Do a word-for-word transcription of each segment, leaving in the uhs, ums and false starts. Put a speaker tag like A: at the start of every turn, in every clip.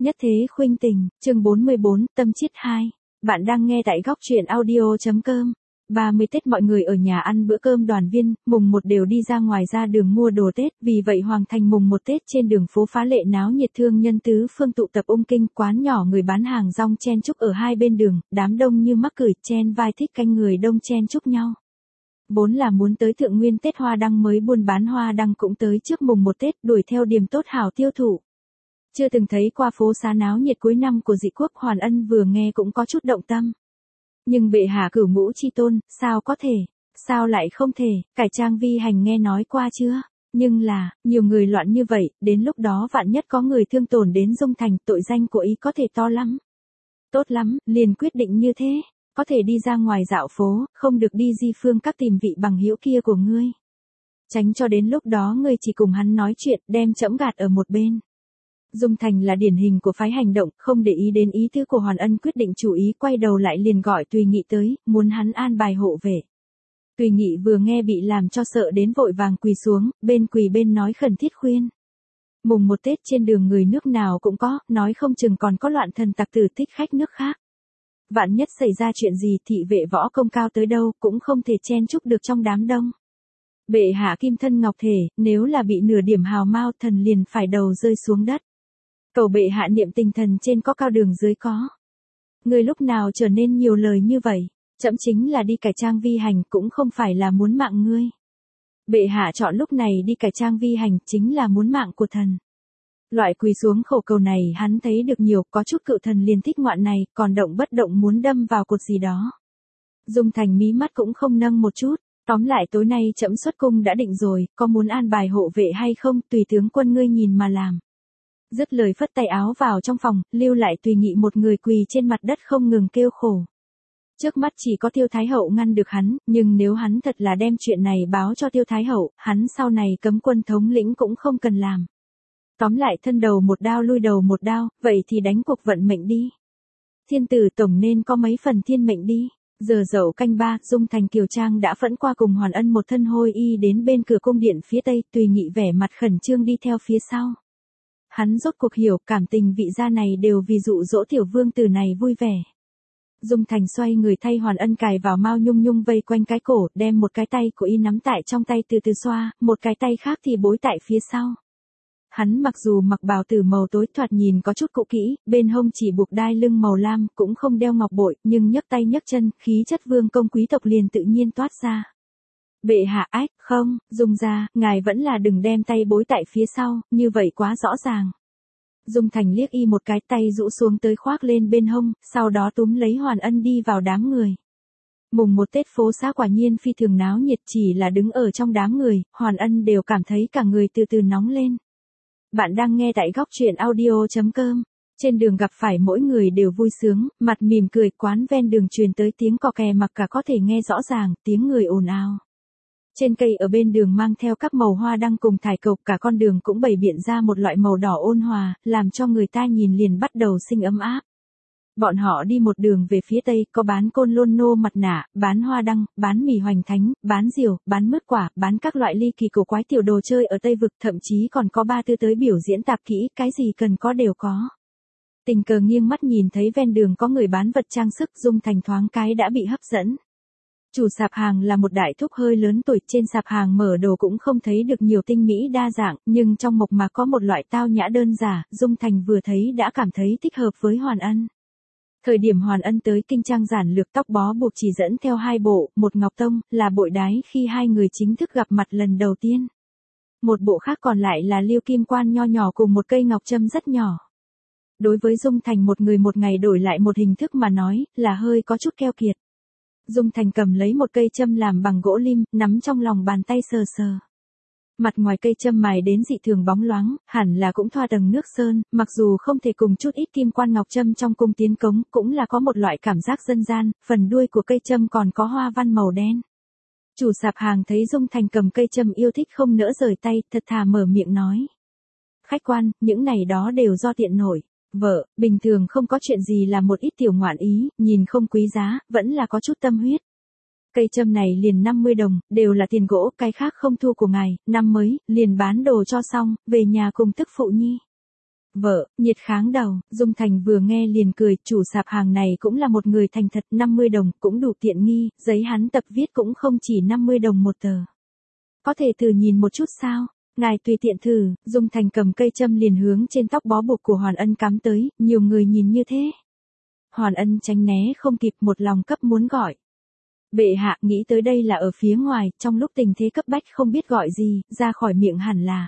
A: Nhất thế khuynh tình, chương bốn mươi bốn, tâm chiết hai. Bạn đang nghe tại góc truyện audio chấm com. ba mươi Tết mọi người ở nhà ăn bữa cơm đoàn viên, mùng một đều đi ra ngoài ra đường mua đồ Tết, vì vậy Hoàng Thành mùng một Tết trên đường phố phá lệ náo nhiệt, thương nhân tứ phương tụ tập ung kinh, quán nhỏ người bán hàng rong chen chúc ở hai bên đường, đám đông như mắc cười, chen vai thích canh người đông chen chúc nhau. Vốn là muốn tới thượng nguyên Tết hoa đăng mới buôn bán hoa đăng cũng tới trước mùng một Tết, đuổi theo điểm tốt hảo tiêu thụ. Chưa từng thấy qua phố xá náo nhiệt cuối năm của dị quốc, Hoàn Ân vừa nghe cũng có chút động tâm. Nhưng bệ hạ cửu ngũ chi tôn, sao có thể, sao lại không thể, cải trang vi hành nghe nói qua chưa? Nhưng là, nhiều người loạn như vậy, đến lúc đó vạn nhất có người thương tổn đến Dung Thành, tội danh của ý có thể to lắm. Tốt lắm, liền quyết định như thế, có thể đi ra ngoài dạo phố, không được đi di phương các tìm vị bằng hữu kia của ngươi. Tránh cho đến lúc đó ngươi chỉ cùng hắn nói chuyện, đem trẫm gạt ở một bên. Dung Thành là điển hình của phái hành động, không để ý đến ý tứ của Hoàn Ân, quyết định chủ ý quay đầu lại liền gọi Tùy Nghị tới, muốn hắn an bài hộ vệ. Tùy Nghị vừa nghe bị làm cho sợ đến vội vàng quỳ xuống, bên quỳ bên nói khẩn thiết khuyên. Mùng một Tết trên đường người nước nào cũng có, nói không chừng còn có loạn thần tặc tử thích khách nước khác. Vạn nhất xảy ra chuyện gì thị vệ võ công cao tới đâu cũng không thể chen chúc được trong đám đông. Bệ hạ kim thân ngọc thể, nếu là bị nửa điểm hào mao thần liền phải đầu rơi xuống đất. Cầu bệ hạ niệm tình thần trên có cao đường dưới có. Người lúc nào trở nên nhiều lời như vậy, trẫm chính là đi cải trang vi hành cũng không phải là muốn mạng ngươi. Bệ hạ chọn lúc này đi cải trang vi hành chính là muốn mạng của thần. Loại quỳ xuống khẩu cầu này hắn thấy được nhiều, có chút cựu thần liền thích ngoạn này, còn động bất động muốn đâm vào cột gì đó. Dung Thành mí mắt cũng không nâng một chút, tóm lại tối nay trẫm xuất cung đã định rồi, có muốn an bài hộ vệ hay không, tùy tướng quân ngươi nhìn mà làm. Dứt lời phất tay áo vào trong phòng, lưu lại Tùy Nghị một người quỳ trên mặt đất không ngừng kêu khổ. Trước mắt chỉ có Tiêu Thái Hậu ngăn được hắn, nhưng nếu hắn thật là đem chuyện này báo cho Tiêu Thái Hậu, hắn sau này cấm quân thống lĩnh cũng không cần làm. Tóm lại thân đầu một đao lui đầu một đao, vậy thì đánh cuộc vận mệnh đi. Thiên tử tổng nên có mấy phần thiên mệnh đi. Giờ dậu canh ba, Dung Thành Kiều Trang đã phẫn qua cùng Hoàn Ân một thân hôi y đến bên cửa cung điện phía tây, Tùy Nghị vẻ mặt khẩn trương đi theo phía sau. Hắn rốt cuộc hiểu, cảm tình vị gia này đều vì dụ dỗ tiểu vương tử này vui vẻ. Dung Thành xoay người thay Hoàn Ân cài vào mao nhung nhung vây quanh cái cổ, đem một cái tay của y nắm tại trong tay từ từ xoa, một cái tay khác thì bối tại phía sau. Hắn mặc dù mặc bào tử màu tối thoạt nhìn có chút cũ kỹ, bên hông chỉ buộc đai lưng màu lam, cũng không đeo ngọc bội, nhưng nhấc tay nhấc chân, khí chất vương công quý tộc liền tự nhiên toát ra. Bệ hạ ách, không, Dung gia, ngài vẫn là đừng đem tay bối tại phía sau, như vậy quá rõ ràng. Dung Thành liếc y một cái, tay rũ xuống tới khoác lên bên hông, sau đó túm lấy Hoàn Ân đi vào đám người. Mùng một Tết phố xá quả nhiên phi thường náo nhiệt, chỉ là đứng ở trong đám người, Hoàn Ân đều cảm thấy cả người từ từ nóng lên. Bạn đang nghe tại góc truyện audio chấm com. Trên đường gặp phải mỗi người đều vui sướng, mặt mỉm cười, quán ven đường truyền tới tiếng cò kè mặc cả có thể nghe rõ ràng, tiếng người ồn ào. Trên cây ở bên đường mang theo các màu hoa đăng cùng thải cộc, cả con đường cũng bày biện ra một loại màu đỏ ôn hòa, làm cho người ta nhìn liền bắt đầu sinh ấm áp. Bọn họ đi một đường về phía tây, có bán côn lôn nô mặt nạ, bán hoa đăng, bán mì hoành thánh, bán diều, bán mứt quả, bán các loại ly kỳ cổ quái tiểu đồ chơi ở Tây Vực, thậm chí còn có ba tư tới biểu diễn tạp kỹ, cái gì cần có đều có. Tình cờ nghiêng mắt nhìn thấy ven đường có người bán vật trang sức, Dung Thành thoáng cái đã bị hấp dẫn. Chủ sạp hàng là một đại thúc hơi lớn tuổi, trên sạp hàng mở đồ cũng không thấy được nhiều tinh mỹ đa dạng, nhưng trong mộc mà có một loại tao nhã đơn giản, Dung Thành vừa thấy đã cảm thấy thích hợp với Hoàn Ân. Thời điểm Hoàn Ân tới kinh trang giản lược, tóc bó buộc chỉ dẫn theo hai bộ, một ngọc tông, là bội đái khi hai người chính thức gặp mặt lần đầu tiên. Một bộ khác còn lại là liêu kim quan nho nhỏ cùng một cây ngọc trâm rất nhỏ. Đối với Dung Thành một người một ngày đổi lại một hình thức mà nói, là hơi có chút keo kiệt. Dung Thành cầm lấy một cây châm làm bằng gỗ lim, nắm trong lòng bàn tay sờ sờ. Mặt ngoài cây châm mài đến dị thường bóng loáng, hẳn là cũng thoa tầng nước sơn, mặc dù không thể cùng chút ít kim quan ngọc châm trong cung tiến cống, cũng là có một loại cảm giác dân gian, phần đuôi của cây châm còn có hoa văn màu đen. Chủ sạp hàng thấy Dung Thành cầm cây châm yêu thích không nỡ rời tay, thật thà mở miệng nói. Khách quan, những này đó đều do tiện nổi. Vợ, bình thường không có chuyện gì là một ít tiểu ngoạn ý, nhìn không quý giá, vẫn là có chút tâm huyết. Cây châm này liền năm mươi đồng, đều là tiền gỗ, cái khác không thu của ngài, năm mới, liền bán đồ cho xong, về nhà cùng tức phụ nhi. Vợ, nhiệt kháng đầu, Dung Thành vừa nghe liền cười, chủ sạp hàng này cũng là một người thành thật, năm mươi đồng, cũng đủ tiện nghi, giấy hắn tập viết cũng không chỉ năm mươi đồng một tờ. Có thể thử nhìn một chút sao? Ngài tùy tiện thử, Dung Thành cầm cây châm liền hướng trên tóc bó buộc của Hoàn Ân cắm tới, nhiều người nhìn như thế. Hoàn Ân tránh né không kịp, một lòng cấp muốn gọi. Bệ hạ nghĩ tới đây là ở phía ngoài, trong lúc tình thế cấp bách không biết gọi gì, ra khỏi miệng hẳn là.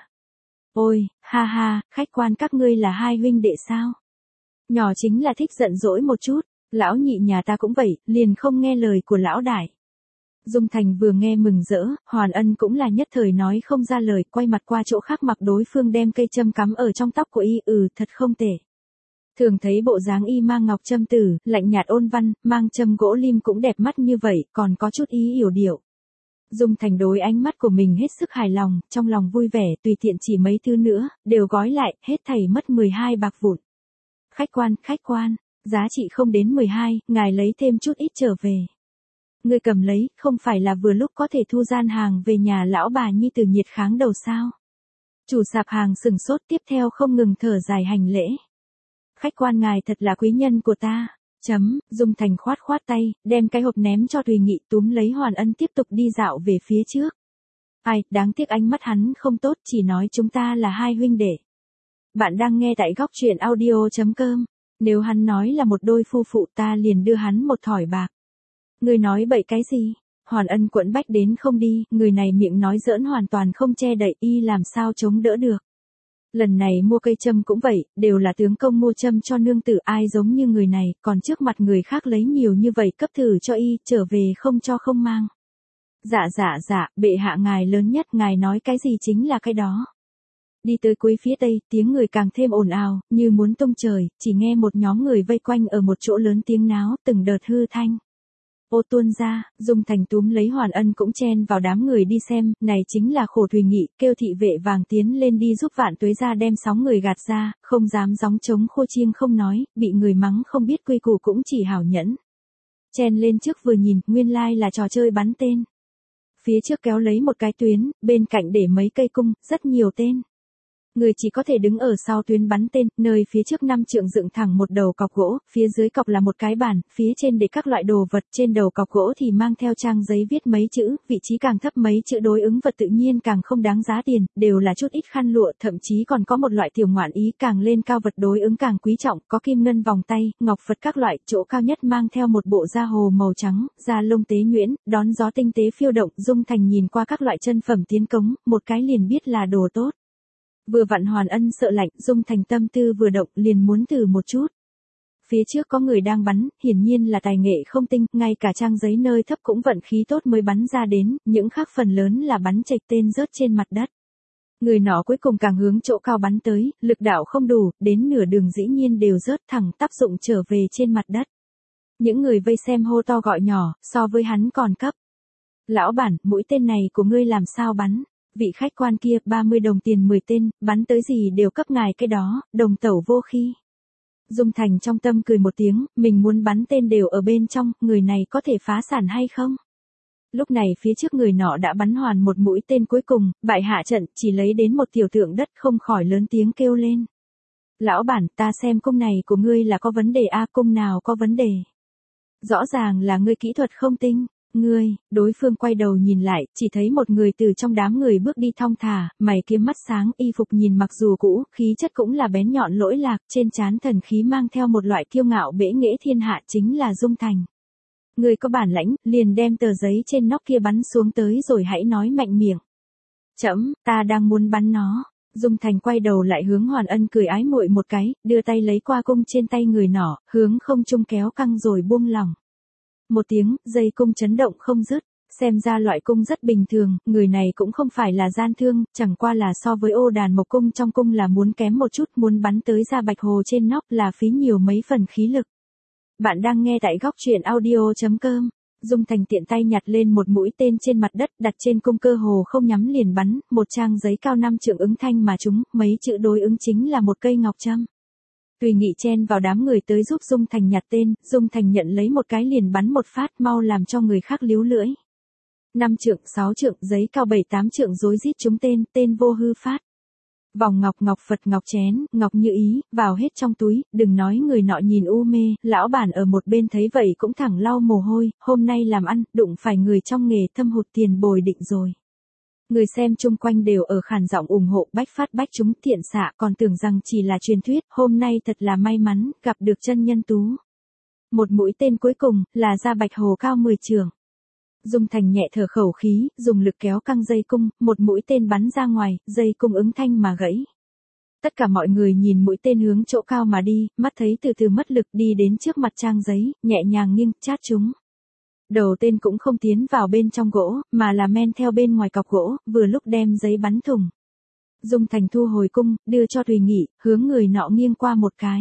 A: Ôi, ha ha, khách quan các ngươi là hai huynh đệ sao? Nhỏ chính là thích giận dỗi một chút, lão nhị nhà ta cũng vậy, liền không nghe lời của lão đại. Dung Thành vừa nghe mừng rỡ, Hoàn Ân cũng là nhất thời nói không ra lời, quay mặt qua chỗ khác mặc đối phương đem cây châm cắm ở trong tóc của y, ừ, thật không tệ. Thường thấy bộ dáng y mang ngọc châm tử, lạnh nhạt ôn văn, mang châm gỗ lim cũng đẹp mắt như vậy, còn có chút ý yểu điệu. Dung Thành đối ánh mắt của mình hết sức hài lòng, trong lòng vui vẻ, tùy tiện chỉ mấy thứ nữa, đều gói lại, hết thảy mất mười hai bạc vụn. Khách quan, khách quan, giá trị không đến mười hai, ngài lấy thêm chút ít trở về. Ngươi cầm lấy, không phải là vừa lúc có thể thu gian hàng về nhà lão bà nhi từ nhiệt kháng đầu sao? Chủ sạp hàng sừng sốt, tiếp theo không ngừng thở dài hành lễ. Khách quan ngài thật là quý nhân của ta. Chấm, Dung Thành khoát khoát tay, đem cái hộp ném cho Thùy Nghị, túm lấy Hoàn Ân tiếp tục đi dạo về phía trước. Ai, đáng tiếc ánh mắt hắn không tốt, chỉ nói chúng ta là hai huynh đệ. Bạn đang nghe tại góc truyện audio chấm com. Nếu hắn nói là một đôi phu phụ ta liền đưa hắn một thỏi bạc. Người nói bậy cái gì? Hoàn Ân quẫn bách đến không đi, người này miệng nói giỡn hoàn toàn không che đậy, y làm sao chống đỡ được. Lần này mua cây châm cũng vậy, đều là tướng công mua châm cho nương tử, ai giống như người này, còn trước mặt người khác lấy nhiều như vậy cấp thử cho y, trở về không cho không mang. Dạ dạ dạ, bệ hạ ngài lớn nhất, ngài nói cái gì chính là cái đó. Đi tới cuối phía tây, tiếng người càng thêm ồn ào, như muốn tung trời, chỉ nghe một nhóm người vây quanh ở một chỗ lớn tiếng náo, từng đợt hư thanh. Ô tuôn ra, Dung Thành túm lấy Hoàn Ân cũng chen vào đám người đi xem, này chính là khổ Thùy Nghị, kêu thị vệ vàng tiến lên đi giúp Vạn Tuế ra đem sóng người gạt ra, không dám gióng trống khô chiêng không nói, bị người mắng không biết quy củ cũng chỉ hảo nhẫn. Chen lên trước vừa nhìn, nguyên lai là trò chơi bắn tên. Phía trước kéo lấy một cái tuyến, bên cạnh để mấy cây cung, rất nhiều tên. Người chỉ có thể đứng ở sau tuyến bắn tên, nơi phía trước năm trượng dựng thẳng một đầu cọc gỗ, phía dưới cọc là một cái bàn, phía trên để các loại đồ vật, trên đầu cọc gỗ thì mang theo trang giấy viết mấy chữ, vị trí càng thấp mấy chữ đối ứng vật tự nhiên càng không đáng giá tiền, đều là chút ít khăn lụa, thậm chí còn có một loại tiểu ngoạn ý càng lên cao vật đối ứng càng quý trọng, có kim ngân vòng tay, ngọc Phật các loại, chỗ cao nhất mang theo một bộ da hồ màu trắng, da lông tế nhuyễn, đón gió tinh tế phiêu động, Dung Thành nhìn qua các loại chân phẩm tiến cống, một cái liền biết là đồ tốt. Vừa vặn Hoàn Ân sợ lạnh, Dung Thành tâm tư vừa động, liền muốn thử một chút. Phía trước có người đang bắn, hiển nhiên là tài nghệ không tinh, ngay cả trang giấy nơi thấp cũng vận khí tốt mới bắn ra đến, những khác phần lớn là bắn chệch tên rớt trên mặt đất. Người nọ cuối cùng càng hướng chỗ cao bắn tới, lực đạo không đủ, đến nửa đường dĩ nhiên đều rớt thẳng tắp dụng trở về trên mặt đất. Những người vây xem hô to gọi nhỏ, so với hắn còn cấp. Lão bản, mũi tên này của ngươi làm sao bắn? Vị khách quan kia, ba mươi đồng tiền mười tên, bắn tới gì đều cấp ngài cái đó, đồng tẩu vô khi. Dung Thành trong tâm cười một tiếng, mình muốn bắn tên đều ở bên trong, người này có thể phá sản hay không? Lúc này phía trước người nọ đã bắn hoàn một mũi tên cuối cùng, bại hạ trận, chỉ lấy đến một tiểu tượng đất không khỏi lớn tiếng kêu lên. Lão bản, ta xem cung này của ngươi là có vấn đề a, cung nào có vấn đề? Rõ ràng là ngươi kỹ thuật không tinh. Ngươi, đối phương quay đầu nhìn lại, chỉ thấy một người từ trong đám người bước đi thong thả, mày kiếm mắt sáng, y phục nhìn mặc dù cũ, khí chất cũng là bén nhọn lỗi lạc, trên trán thần khí mang theo một loại kiêu ngạo bẽ nghễ thiên hạ chính là Dung Thành. Ngươi có bản lãnh, liền đem tờ giấy trên nóc kia bắn xuống tới rồi hãy nói mạnh miệng. Chấm, ta đang muốn bắn nó. Dung Thành quay đầu lại hướng Hoàn Ân cười ái muội một cái, đưa tay lấy qua cung trên tay người nọ, hướng không trung kéo căng rồi buông lỏng. Một tiếng, dây cung chấn động không dứt, xem ra loại cung rất bình thường, người này cũng không phải là gian thương, chẳng qua là so với ô đàn mộc cung trong cung là muốn kém một chút, muốn bắn tới ra bạch hồ trên nóc là phí nhiều mấy phần khí lực. Bạn đang nghe tại góc truyện audio chấm com. Dung Thành tiện tay nhặt lên một mũi tên trên mặt đất, đặt trên cung cơ hồ không nhắm liền bắn, một trang giấy cao năm trượng ứng thanh mà chúng, mấy chữ đối ứng chính là một cây ngọc trâm. Tùy Nghị chen vào đám người tới giúp Dung Thành nhặt tên, Dung Thành nhận lấy một cái liền bắn một phát mau làm cho người khác líu lưỡi. Năm trượng, sáu trượng, giấy cao bảy tám trượng rối rít trúng tên, tên vô hư phát. Vòng ngọc ngọc Phật ngọc chén, ngọc như ý, vào hết trong túi, đừng nói người nọ nhìn u mê, lão bản ở một bên thấy vậy cũng thẳng lau mồ hôi, hôm nay làm ăn, đụng phải người trong nghề thâm hụt tiền bồi định rồi. Người xem chung quanh đều ở khàn giọng ủng hộ bách phát bách chúng thiện xạ, còn tưởng rằng chỉ là truyền thuyết, hôm nay thật là may mắn, gặp được chân nhân tú. Một mũi tên cuối cùng, là ra bạch hồ cao mười trượng. Dung Thành nhẹ thở khẩu khí, dùng lực kéo căng dây cung, một mũi tên bắn ra ngoài, dây cung ứng thanh mà gãy. Tất cả mọi người nhìn mũi tên hướng chỗ cao mà đi, mắt thấy từ từ mất lực đi đến trước mặt trang giấy, nhẹ nhàng nghiêng, chát chúng. Đầu tên cũng không tiến vào bên trong gỗ, mà là men theo bên ngoài cọc gỗ, vừa lúc đem giấy bắn thủng. Dung Thành thu hồi cung, đưa cho Thùy Nghị, hướng người nọ nghiêng qua một cái.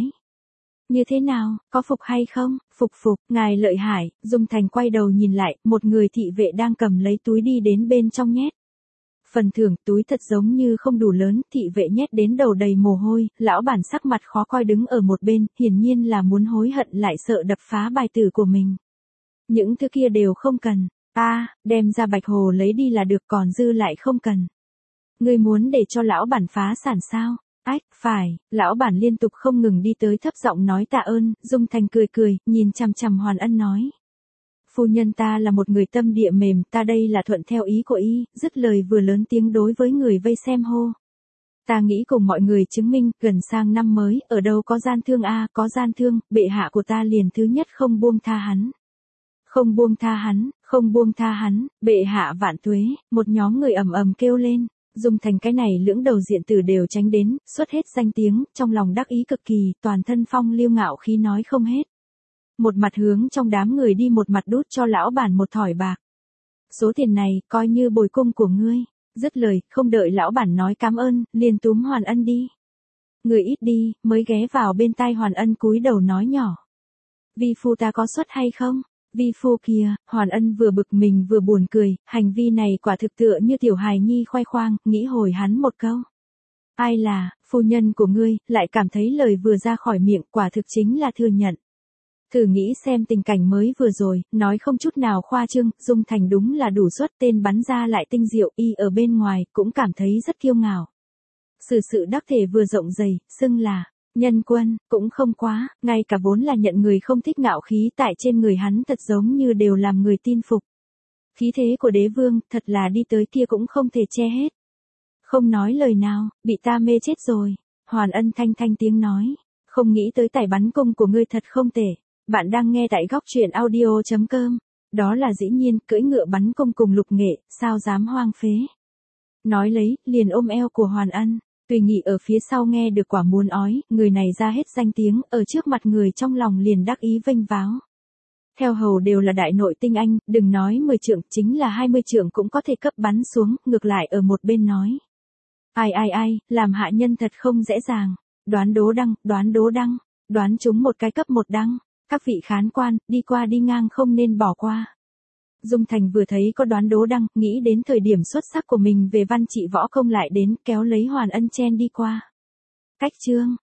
A: Như thế nào, có phục hay không? Phục phục, ngài lợi hại. Dung Thành quay đầu nhìn lại, một người thị vệ đang cầm lấy túi đi đến bên trong nhét. Phần thưởng túi thật giống như không đủ lớn, thị vệ nhét đến đầu đầy mồ hôi, lão bản sắc mặt khó coi đứng ở một bên, hiển nhiên là muốn hối hận lại sợ đập phá bài tử của mình. Những thứ kia đều không cần, ta, đem ra bạch hồ lấy đi là được, còn dư lại không cần. Ngươi muốn để cho lão bản phá sản sao? Ách, phải, lão bản liên tục không ngừng đi tới thấp giọng nói tạ ơn, Dung Thành cười cười, nhìn chằm chằm Hoàn Ân nói. Phu nhân ta là một người tâm địa mềm, ta đây là thuận theo ý của y, dứt lời vừa lớn tiếng đối với người vây xem hô. Ta nghĩ cùng mọi người chứng minh, gần sang năm mới, ở đâu có gian thương a, có gian thương, bệ hạ của ta liền thứ nhất không buông tha hắn. Không buông tha hắn, không buông tha hắn, bệ hạ vạn tuế, một nhóm người ầm ầm kêu lên. Dung Thành cái này lưỡng đầu diện tử đều tránh đến, xuất hết danh tiếng, trong lòng đắc ý cực kỳ, toàn thân phong liêu ngạo khí nói không hết. Một mặt hướng trong đám người đi, một mặt đút cho lão bản một thỏi bạc. Số tiền này, coi như bồi cung của ngươi. Dứt lời, không đợi lão bản nói cảm ơn, liền túm Hoàn Ân đi. Người ít đi, mới ghé vào bên tai Hoàn Ân cúi đầu nói nhỏ. Vi phu ta có xuất hay không? Vi phu kia, Hoàn Ân vừa bực mình vừa buồn cười, hành vi này quả thực tựa như tiểu hài nhi khoe khoang, nghĩ hồi hắn một câu. Ai là, phu nhân của ngươi, lại cảm thấy lời vừa ra khỏi miệng quả thực chính là thừa nhận. Thử nghĩ xem tình cảnh mới vừa rồi, nói không chút nào khoa trương, Dung Thành đúng là đủ suất, tên bắn ra lại tinh diệu, y ở bên ngoài, cũng cảm thấy rất kiêu ngạo. Sự sự đắc thể vừa rộng dày, xưng là nhân quân, cũng không quá, ngay cả vốn là nhận người không thích ngạo khí tại trên người hắn thật giống như đều làm người tin phục. Khí thế của đế vương, thật là đi tới kia cũng không thể che hết. Không nói lời nào, bị ta mê chết rồi. Hoàn Ân thanh thanh tiếng nói, không nghĩ tới tài bắn cung của ngươi thật không tệ. Bạn đang nghe tại góc truyện audio chấm com. Đó là dĩ nhiên, cưỡi ngựa bắn cung cùng Lục Nghệ, sao dám hoang phế. Nói lấy, liền ôm eo của Hoàn Ân. Tùy Nghị ở phía sau nghe được quả muốn ói, người này ra hết danh tiếng, ở trước mặt người trong lòng liền đắc ý vênh váo. Theo hầu đều là đại nội tinh anh, đừng nói mười trượng, chính là hai mươi trượng cũng có thể cấp bắn xuống, ngược lại ở một bên nói. Ai ai ai, làm hạ nhân thật không dễ dàng. Đoán đố đăng, đoán đố đăng, đoán chúng một cái cấp một đăng. Các vị khán quan, đi qua đi ngang không nên bỏ qua. Dung Thành vừa thấy có đoán đố đăng, nghĩ đến thời điểm xuất sắc của mình về văn trị võ công lại đến, kéo lấy Hoàn Ân chen đi qua. Cách chương,